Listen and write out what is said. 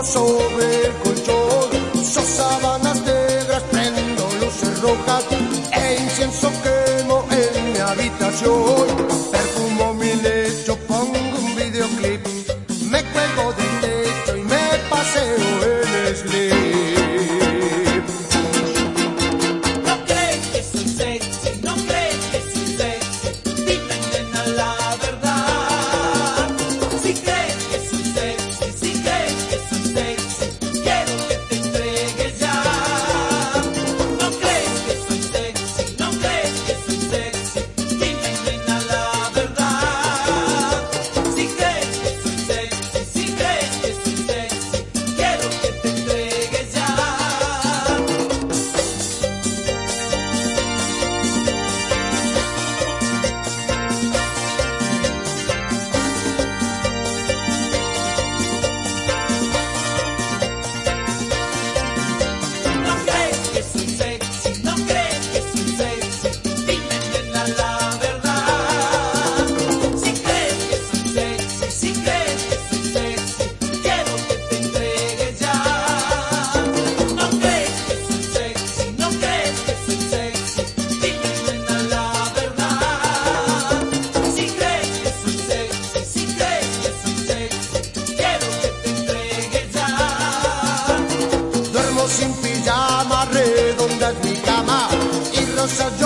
dormimos sobre el colchón. Sos sábanas negras, prendo luces rojas e incienso quemo en mi habitación. Perfumo mi lecho, pongo un videoclip, me cuelgo del techo y me paseo en slip. No crees que soy sexy, no crees que soy sexy, dime nena la verdad. Si crees que soy sexy, si crees que soy sexy, quiero que te entregues ya. No crees que soy sexy, no crees que soy sexy, dime nena la verdad. Si crees que soy sexy, si crees que soy sexy, quiero que te entregues ya. No crees que soy sexy, no crees que soy sexy, dime nena la verdad. Si crees que soy sexy, si crees que soy sexy, quiero que te entregues ya. No crees que soy sexy, no crees que soy sexy, dime nena la verdad. Si crees que soy sexy, si crees que soy sexy, quiero que te entregues ya. Duermo sin pijama, redonda es mi cama y rosas